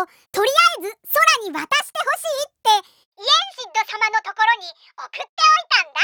とりあえず空に渡してほしいってイエンシッド様のところに送っておいたんだ。